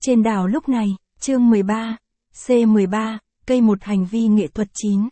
Trên đảo lúc này, chương 13, C13, cây một hành vi nghệ thuật 9.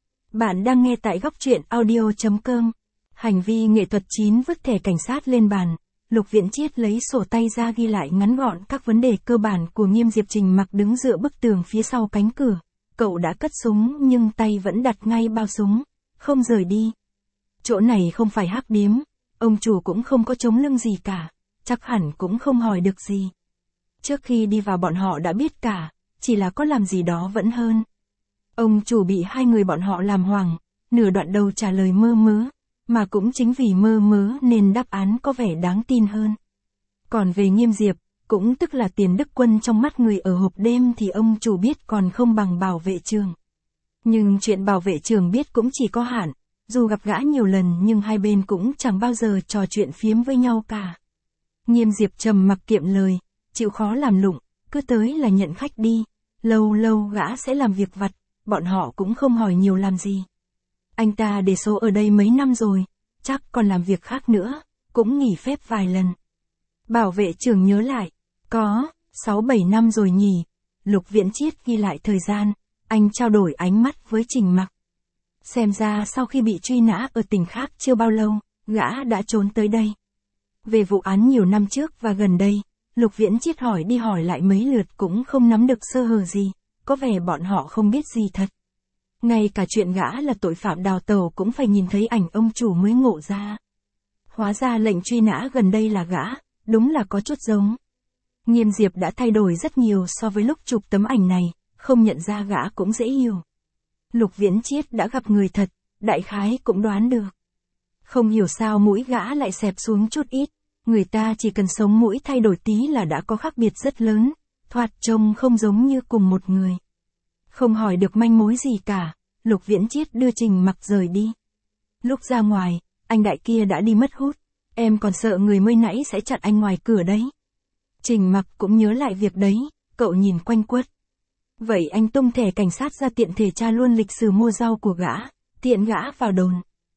Bạn đang nghe tại góc truyện audio.com. Hành vi nghệ thuật 9 vứt thẻ cảnh sát lên bàn. Lục Viễn Chiết lấy sổ tay ra ghi lại ngắn gọn các vấn đề cơ bản của Nghiêm Diệp. Trình Mặc đứng dựa bức tường phía sau cánh cửa. Cậu đã cất súng nhưng tay vẫn đặt ngay bao súng, không rời đi. Chỗ này không phải hắc điếm, ông chủ cũng không có chống lưng gì cả, chắc hẳn cũng không hỏi được gì. Trước khi đi vào bọn họ đã biết cả, chỉ là có làm gì đó vẫn hơn. Ông chủ bị hai người bọn họ làm hoảng, nửa đoạn đầu trả lời mơ mớ, mà cũng chính vì mơ mớ nên đáp án có vẻ đáng tin hơn. Còn về Nghiêm Diệp, cũng tức là Tiền Đức Quân trong mắt người ở hộp đêm thì ông chủ biết còn không bằng bảo vệ trường. Nhưng chuyện bảo vệ trường biết cũng chỉ có hạn, dù gặp gã nhiều lần nhưng hai bên cũng chẳng bao giờ trò chuyện phiếm với nhau cả. Nghiêm Diệp trầm mặc kiệm lời, chịu khó làm lụng, cứ tới là nhận khách đi, lâu lâu gã sẽ làm việc vặt, bọn họ cũng không hỏi nhiều làm gì. Anh ta để số ở đây mấy năm rồi, chắc còn làm việc khác nữa, cũng nghỉ phép vài lần. Bảo vệ trưởng nhớ lại, có 6-7 năm rồi nhỉ. Lục Viễn Chiết ghi lại thời gian, anh trao đổi ánh mắt với Trình Mặc. Xem ra sau khi bị truy nã ở tỉnh khác chưa bao lâu, gã đã trốn tới đây. Về vụ án nhiều năm trước và gần đây, Lục Viễn Chiết hỏi đi hỏi lại mấy lượt cũng không nắm được sơ hở gì, có vẻ bọn họ không biết gì thật. Ngay cả chuyện gã là tội phạm đào tẩu cũng phải nhìn thấy ảnh ông chủ mới ngộ ra. Hóa ra lệnh truy nã gần đây là gã, đúng là có chút giống. Nghiêm Diệp đã thay đổi rất nhiều so với lúc chụp tấm ảnh này, không nhận ra gã cũng dễ hiểu. Lục Viễn Chiết đã gặp người thật, đại khái cũng đoán được. Không hiểu sao mũi gã lại xẹp xuống chút ít, người ta chỉ cần sống mũi thay đổi tí là đã có khác biệt rất lớn, thoạt trông không giống như cùng một người. Không hỏi được manh mối gì cả, Lục Viễn Chiết đưa Trình Mặc rời đi. Lúc ra ngoài, anh đại kia đã đi mất hút, em còn sợ người mới nãy sẽ chặn anh ngoài cửa đấy. Trình Mặc cũng nhớ lại việc đấy, cậu nhìn quanh quất. Vậy anh tung thẻ cảnh sát ra tiện thể tra luôn lịch sử mua rau của gã, tiện gã vào đồn.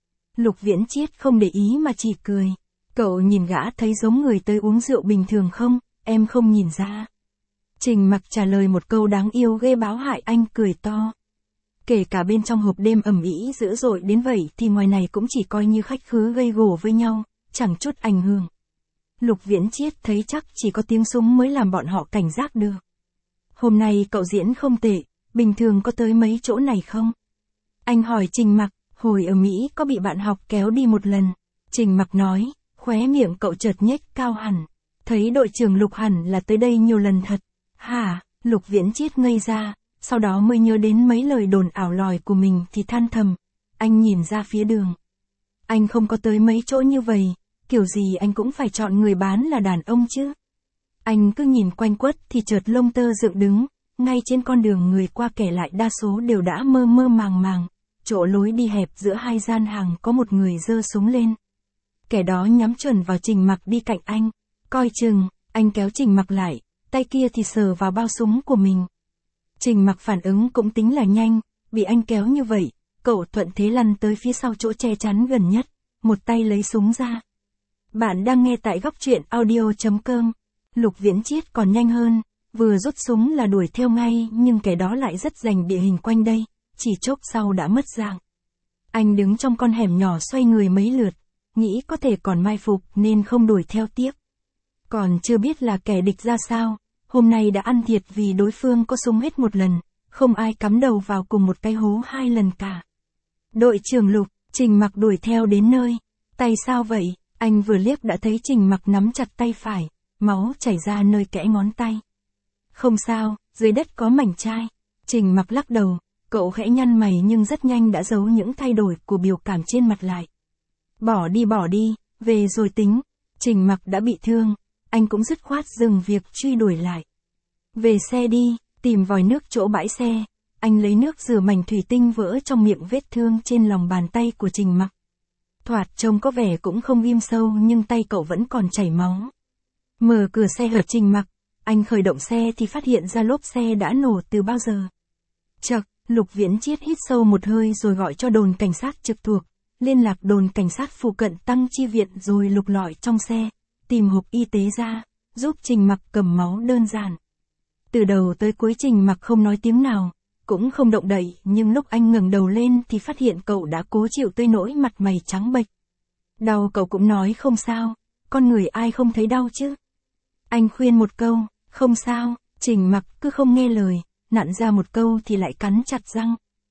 Lục Viễn Chiết không để ý mà chỉ cười. Cậu nhìn gã thấy giống người tới uống rượu bình thường không, em không nhìn ra. Trình Mặc trả lời một câu đáng yêu ghê báo hại, anh cười to. Kể cả bên trong hộp đêm ầm ĩ dữ dội đến vậy thì ngoài này cũng chỉ coi như khách khứa gây gổ với nhau, chẳng chút ảnh hưởng. Lục Viễn Chiết thấy chắc chỉ có tiếng súng mới làm bọn họ cảnh giác được. Hôm nay cậu diễn không tệ, bình thường có tới mấy chỗ này không? Anh hỏi Trình Mặc, hồi ở Mỹ có bị bạn học kéo đi một lần. Trình Mặc nói, khóe miệng cậu chợt nhếch cao hẳn. Thấy đội trưởng Lục hẳn là tới đây nhiều lần thật. Hả? Lục Viễn Chiết ngây ra, sau đó mới nhớ đến mấy lời đồn ảo lòi của mình thì than thầm. Anh nhìn ra phía đường. Anh không có tới mấy chỗ như vậy, kiểu gì anh cũng phải chọn người bán là đàn ông chứ. Anh cứ nhìn quanh quất thì chợt lông tơ dựng đứng, ngay trên con đường người qua kẻ lại đa số đều đã mơ mơ màng màng. Chỗ lối đi hẹp giữa hai gian hàng có một người giơ súng lên. Kẻ đó nhắm chuẩn vào Trình Mặc đi cạnh anh. Coi chừng, anh kéo Trình Mặc lại, tay kia thì sờ vào bao súng của mình. Trình Mặc phản ứng cũng tính là nhanh, bị anh kéo như vậy, cậu thuận thế lăn tới phía sau chỗ che chắn gần nhất, một tay lấy súng ra. Bạn đang nghe tại góc truyện audio.com. Lục Viễn Chiết còn nhanh hơn, vừa rút súng là đuổi theo ngay nhưng kẻ đó lại rất rành địa hình quanh đây, chỉ chốc sau đã mất dạng. Anh đứng trong con hẻm nhỏ xoay người mấy lượt, nghĩ có thể còn mai phục nên không đuổi theo tiếp. Còn chưa biết là kẻ địch ra sao, hôm nay đã ăn thiệt vì đối phương có súng hết một lần, không ai cắm đầu vào cùng một cái hố hai lần cả. Đội trưởng Lục, Trình Mặc đuổi theo đến nơi. Tay sao vậy? Anh vừa liếc đã thấy Trình Mặc nắm chặt tay phải, máu chảy ra nơi kẽ ngón tay. Không sao, dưới đất có mảnh chai. Trình Mặc lắc đầu, cậu khẽ nhăn mày nhưng rất nhanh đã giấu những thay đổi của biểu cảm trên mặt lại. Bỏ đi, về rồi tính. Trình Mặc đã bị thương, anh cũng dứt khoát dừng việc truy đuổi lại. Về xe đi, tìm vòi nước chỗ bãi xe, anh lấy nước rửa mảnh thủy tinh vỡ trong miệng vết thương trên lòng bàn tay của Trình Mặc. Thoạt trông có vẻ cũng không ghim sâu nhưng tay cậu vẫn còn chảy máu. Mở cửa xe hở Trình Mặc, anh khởi động xe thì phát hiện ra lốp xe đã nổ từ bao giờ. Chậc, Lục Viễn Chiết hít sâu một hơi rồi gọi cho đồn cảnh sát trực thuộc, liên lạc đồn cảnh sát phụ cận tăng chi viện rồi lục lọi trong xe, tìm hộp y tế ra, giúp Trình Mặc cầm máu đơn giản. Từ đầu tới cuối Trình Mặc không nói tiếng nào, cũng không động đậy, nhưng lúc anh ngẩng đầu lên thì phát hiện cậu đã cố chịu tới nỗi mặt mày trắng bệch. Đau cậu cũng nói không sao, con người ai không thấy đau chứ. Anh khuyên một câu, không sao, Trình Mặc cứ không nghe lời, nặn ra một câu thì lại cắn chặt răng.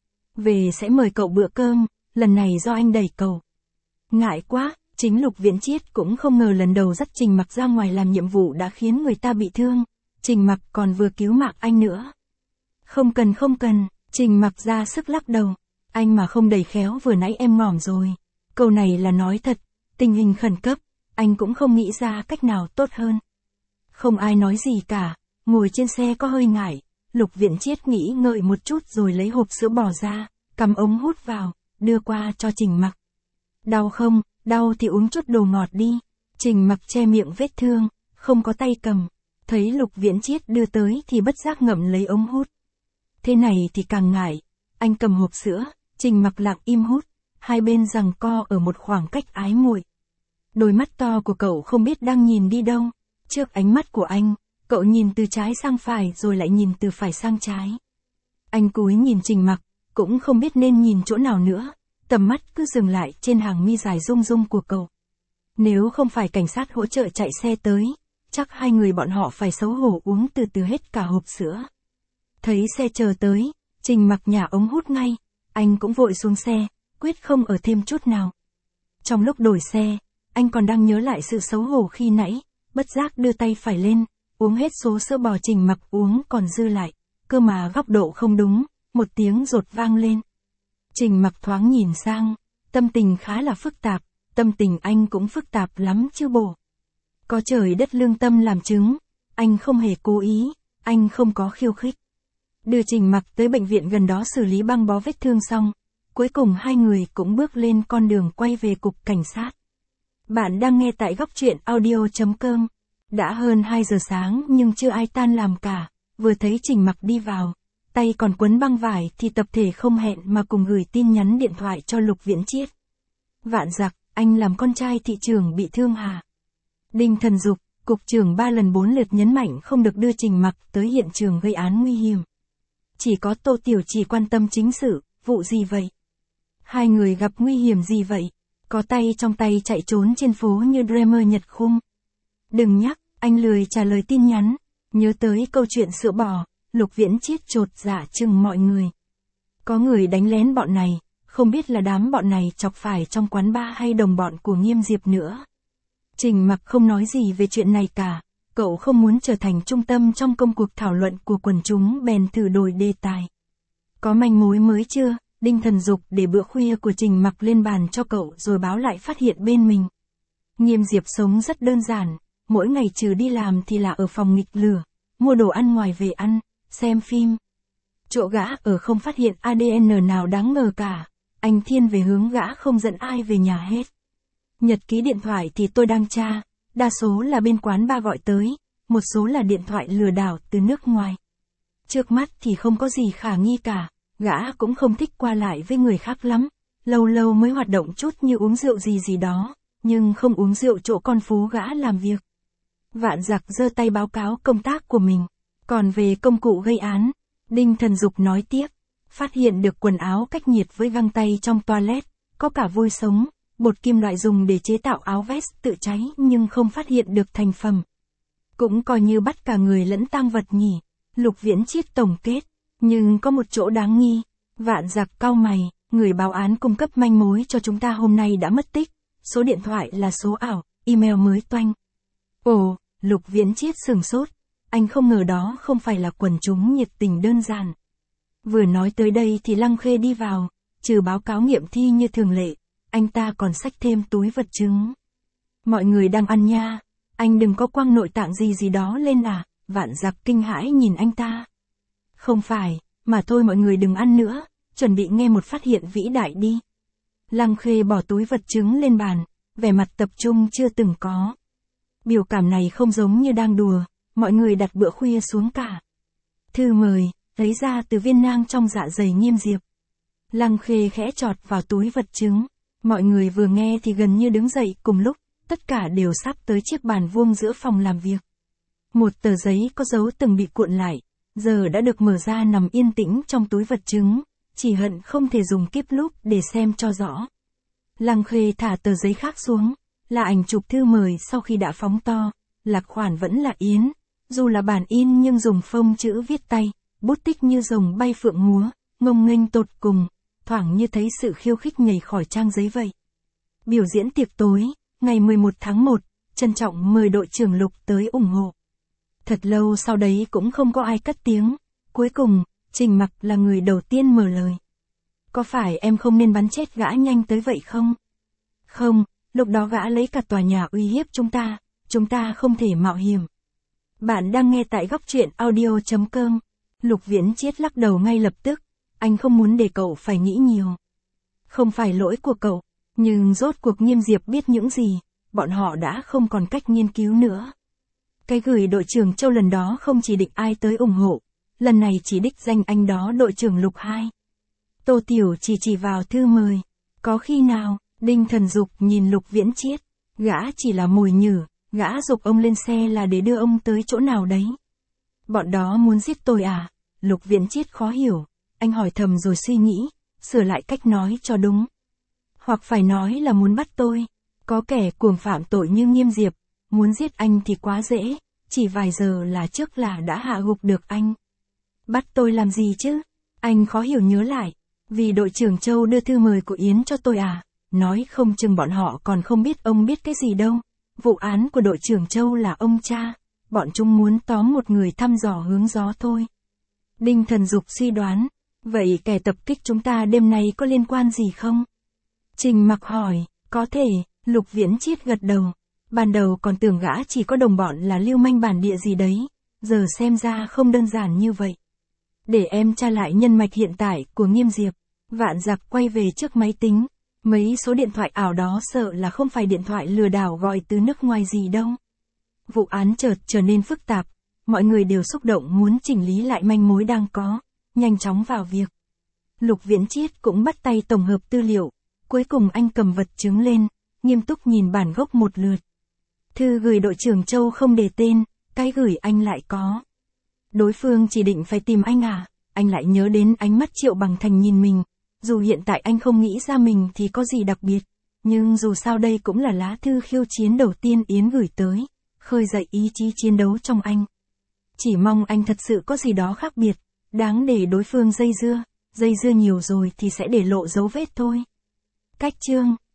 Về sẽ mời cậu bữa cơm, lần này do anh đẩy cậu. Ngại quá, chính Lục Viễn Chiết cũng không ngờ lần đầu dắt Trình Mặc ra ngoài làm nhiệm vụ đã khiến người ta bị thương. Trình Mặc còn vừa cứu mạng anh nữa. Không cần, Trình Mặc ra sức lắc đầu. Anh mà không đẩy khéo vừa nãy em ngỏm rồi. Câu này là nói thật, tình hình khẩn cấp, anh cũng không nghĩ ra cách nào tốt hơn. Không ai nói gì cả, ngồi trên xe có hơi ngại. Lục Viễn Chiết nghĩ ngợi một chút rồi lấy hộp sữa bò ra, cắm ống hút vào, đưa qua cho Trình Mặc. Đau không, đau thì uống chút đồ ngọt đi. Trình Mặc che miệng vết thương, không có tay cầm. Thấy Lục Viễn Chiết đưa tới thì bất giác ngậm lấy ống hút. Thế này thì càng ngại. Anh cầm hộp sữa, Trình Mặc lặng im hút. Hai bên giằng co ở một khoảng cách ái muội. Đôi mắt to của cậu không biết đang nhìn đi đâu. Trước ánh mắt của anh, cậu nhìn từ trái sang phải rồi lại nhìn từ phải sang trái. Anh cúi nhìn Trình Mặc, cũng không biết nên nhìn chỗ nào nữa. Tầm mắt cứ dừng lại trên hàng mi dài rung rung của cậu. Nếu không phải cảnh sát hỗ trợ chạy xe tới, chắc hai người bọn họ phải xấu hổ uống từ từ hết cả hộp sữa. Thấy xe chờ tới, Trình Mặc nhả ống hút ngay. Anh cũng vội xuống xe, quyết không ở thêm chút nào. Trong lúc đổi xe, anh còn đang nhớ lại sự xấu hổ khi nãy, bất giác đưa tay phải lên, uống hết số sữa bò Trình Mặc uống còn dư lại. Cơ mà góc độ không đúng, một tiếng rột vang lên. Trình Mặc thoáng nhìn sang, tâm tình khá là phức tạp, tâm tình anh cũng phức tạp lắm chứ bộ. Có trời đất lương tâm làm chứng, anh không hề cố ý, anh không có khiêu khích. Đưa Trình Mặc tới bệnh viện gần đó xử lý băng bó vết thương xong, cuối cùng hai người cũng bước lên con đường quay về cục cảnh sát. Bạn đang nghe tại góc truyện audio.com. Đã hơn 2 giờ sáng nhưng chưa ai tan làm cả, vừa thấy Trình Mặc đi vào, tay còn quấn băng vải thì tập thể không hẹn mà cùng gửi tin nhắn điện thoại cho Lục Viễn Chiết. Vạn giặc, anh làm con trai thị trưởng bị thương hả? Đinh Thần Dục, cục trưởng 3 lần 4 lượt nhấn mạnh không được đưa Trình Mặc tới hiện trường gây án nguy hiểm. Chỉ có Tô Tiểu Chỉ quan tâm chính sự, vụ gì vậy? Hai người gặp nguy hiểm gì vậy? Có tay trong tay chạy trốn trên phố như Dreamer Nhật Khung. Đừng nhắc, anh lười trả lời tin nhắn. Nhớ tới câu chuyện sữa bò, Lục Viễn Chiết chột dạ chừng mọi người. Có người đánh lén bọn này, không biết là đám bọn này chọc phải trong quán bar hay đồng bọn của Nghiêm Diệp nữa. Trình Mặc không nói gì về chuyện này cả, cậu không muốn trở thành trung tâm trong công cuộc thảo luận của quần chúng bèn thử đổi đề tài. Có manh mối mới chưa? Đinh Thần Dục để bữa khuya của Trình Mặc lên bàn cho cậu rồi báo lại phát hiện bên mình. Nghiêm Diệp sống rất đơn giản, mỗi ngày trừ đi làm thì là ở phòng nghịch lửa, mua đồ ăn ngoài về ăn, xem phim. Chỗ gã ở không phát hiện ADN nào đáng ngờ cả, anh thiên về hướng gã không dẫn ai về nhà hết. Nhật ký điện thoại thì tôi đang tra, đa số là bên quán bar gọi tới, một số là điện thoại lừa đảo từ nước ngoài. Trước mắt thì không có gì khả nghi cả, gã cũng không thích qua lại với người khác lắm, lâu lâu mới hoạt động chút như uống rượu gì đó, nhưng không uống rượu chỗ con phố gã làm việc. Vạn giặc giơ tay báo cáo công tác của mình, còn về công cụ gây án, Đinh Thần Dục nói tiếp, phát hiện được quần áo cách nhiệt với găng tay trong toilet, có cả vôi sống, bột kim loại dùng để chế tạo áo vest tự cháy nhưng không phát hiện được thành phẩm. Cũng coi như bắt cả người lẫn tang vật nhỉ, Lục Viễn Chiết tổng kết, nhưng có một chỗ đáng nghi. Vạn giặc cau mày, người báo án cung cấp manh mối cho chúng ta hôm nay đã mất tích, số điện thoại là số ảo, email mới toanh. Ồ, Lục Viễn Chiết sửng sốt, anh không ngờ đó không phải là quần chúng nhiệt tình đơn giản. Vừa nói tới đây thì Lăng Khê đi vào, trừ báo cáo nghiệm thi như thường lệ, anh ta còn xách thêm túi vật chứng. Mọi người đang ăn nha, anh đừng có quăng nội tạng gì đó lên à? Vạn giặc kinh hãi nhìn anh ta. Không phải, mà thôi mọi người đừng ăn nữa, chuẩn bị nghe một phát hiện vĩ đại đi. Lăng Khê bỏ túi vật chứng lên bàn, vẻ mặt tập trung chưa từng có. Biểu cảm này không giống như đang đùa, mọi người đặt bữa khuya xuống cả. Thư mời, lấy ra từ viên nang trong dạ dày Nghiêm Diệp. Lăng Khê khẽ chọt vào túi vật chứng, mọi người vừa nghe thì gần như đứng dậy cùng lúc, tất cả đều sắp tới chiếc bàn vuông giữa phòng làm việc. Một tờ giấy có dấu từng bị cuộn lại, giờ đã được mở ra nằm yên tĩnh trong túi vật chứng, chỉ hận không thể dùng kíp lúp để xem cho rõ. Lăng Khê thả tờ giấy khác xuống, là ảnh chụp thư mời sau khi đã phóng to, lạc khoản vẫn là Yến, dù là bản in nhưng dùng phông chữ viết tay, bút tích như rồng bay phượng múa, ngông nghênh tột cùng, thoảng như thấy sự khiêu khích nhảy khỏi trang giấy vậy. Biểu diễn tiệc tối, ngày 11 tháng 1, trân trọng mời đội trưởng Lục tới ủng hộ. Thật lâu sau đấy cũng không có ai cất tiếng, cuối cùng, Trình Mặc là người đầu tiên mở lời. Có phải em không nên bắn chết gã nhanh tới vậy không? Không, lúc đó gã lấy cả tòa nhà uy hiếp chúng ta không thể mạo hiểm. Bạn đang nghe tại góc truyện audio.com. Lục Viễn Chiết lắc đầu ngay lập tức, anh không muốn để cậu phải nghĩ nhiều. Không phải lỗi của cậu, nhưng rốt cuộc Nghiêm Diệp biết những gì, bọn họ đã không còn cách nghiên cứu nữa. Cái gửi đội trưởng Châu lần đó không chỉ định ai tới ủng hộ, lần này chỉ đích danh anh đó đội trưởng Lục 2. Tô Tiểu chỉ vào thư mời, có khi nào, Đinh Thần Dục nhìn Lục Viễn Chiết, gã chỉ là mồi nhử, gã giục ông lên xe là để đưa ông tới chỗ nào đấy. Bọn đó muốn giết tôi à? Lục Viễn Chiết khó hiểu, anh hỏi thầm rồi suy nghĩ, sửa lại cách nói cho đúng. Hoặc phải nói là muốn bắt tôi, có kẻ cuồng phạm tội như Nghiêm Diệp, muốn giết anh thì quá dễ, chỉ vài giờ là trước là đã hạ gục được anh. Bắt tôi làm gì chứ? Anh khó hiểu nhớ lại, vì đội trưởng Châu đưa thư mời của Yến cho tôi à, nói không chừng bọn họ còn không biết ông biết cái gì đâu. Vụ án của đội trưởng Châu là ông cha, bọn chúng muốn tóm một người thăm dò hướng gió thôi. Đinh Thần Dục suy đoán, vậy kẻ tập kích chúng ta đêm nay có liên quan gì không? Trình Mặc hỏi, có thể, Lục Viễn Chiết gật đầu. Ban đầu còn tưởng gã chỉ có đồng bọn là lưu manh bản địa gì đấy, giờ xem ra không đơn giản như vậy. Để em tra lại nhân mạch hiện tại của Nghiêm Diệp. Vạn Giặc quay về trước máy tính, mấy số điện thoại ảo đó sợ là không phải điện thoại lừa đảo gọi từ nước ngoài gì đâu. Vụ án chợt trở nên phức tạp, mọi người đều xúc động muốn chỉnh lý lại manh mối đang có, nhanh chóng vào việc. Lục Viễn Chiết cũng bắt tay tổng hợp tư liệu, cuối cùng anh cầm vật chứng lên, nghiêm túc nhìn bản gốc một lượt. Thư gửi đội trưởng Châu không đề tên, cái gửi anh lại có. Đối phương chỉ định phải tìm anh à, anh lại nhớ đến ánh mắt Triệu Bằng Thành nhìn mình, dù hiện tại anh không nghĩ ra mình thì có gì đặc biệt, nhưng dù sao đây cũng là lá thư khiêu chiến đầu tiên Yến gửi tới, khơi dậy ý chí chiến đấu trong anh. Chỉ mong anh thật sự có gì đó khác biệt, đáng để đối phương dây dưa nhiều rồi thì sẽ để lộ dấu vết thôi. Cách chương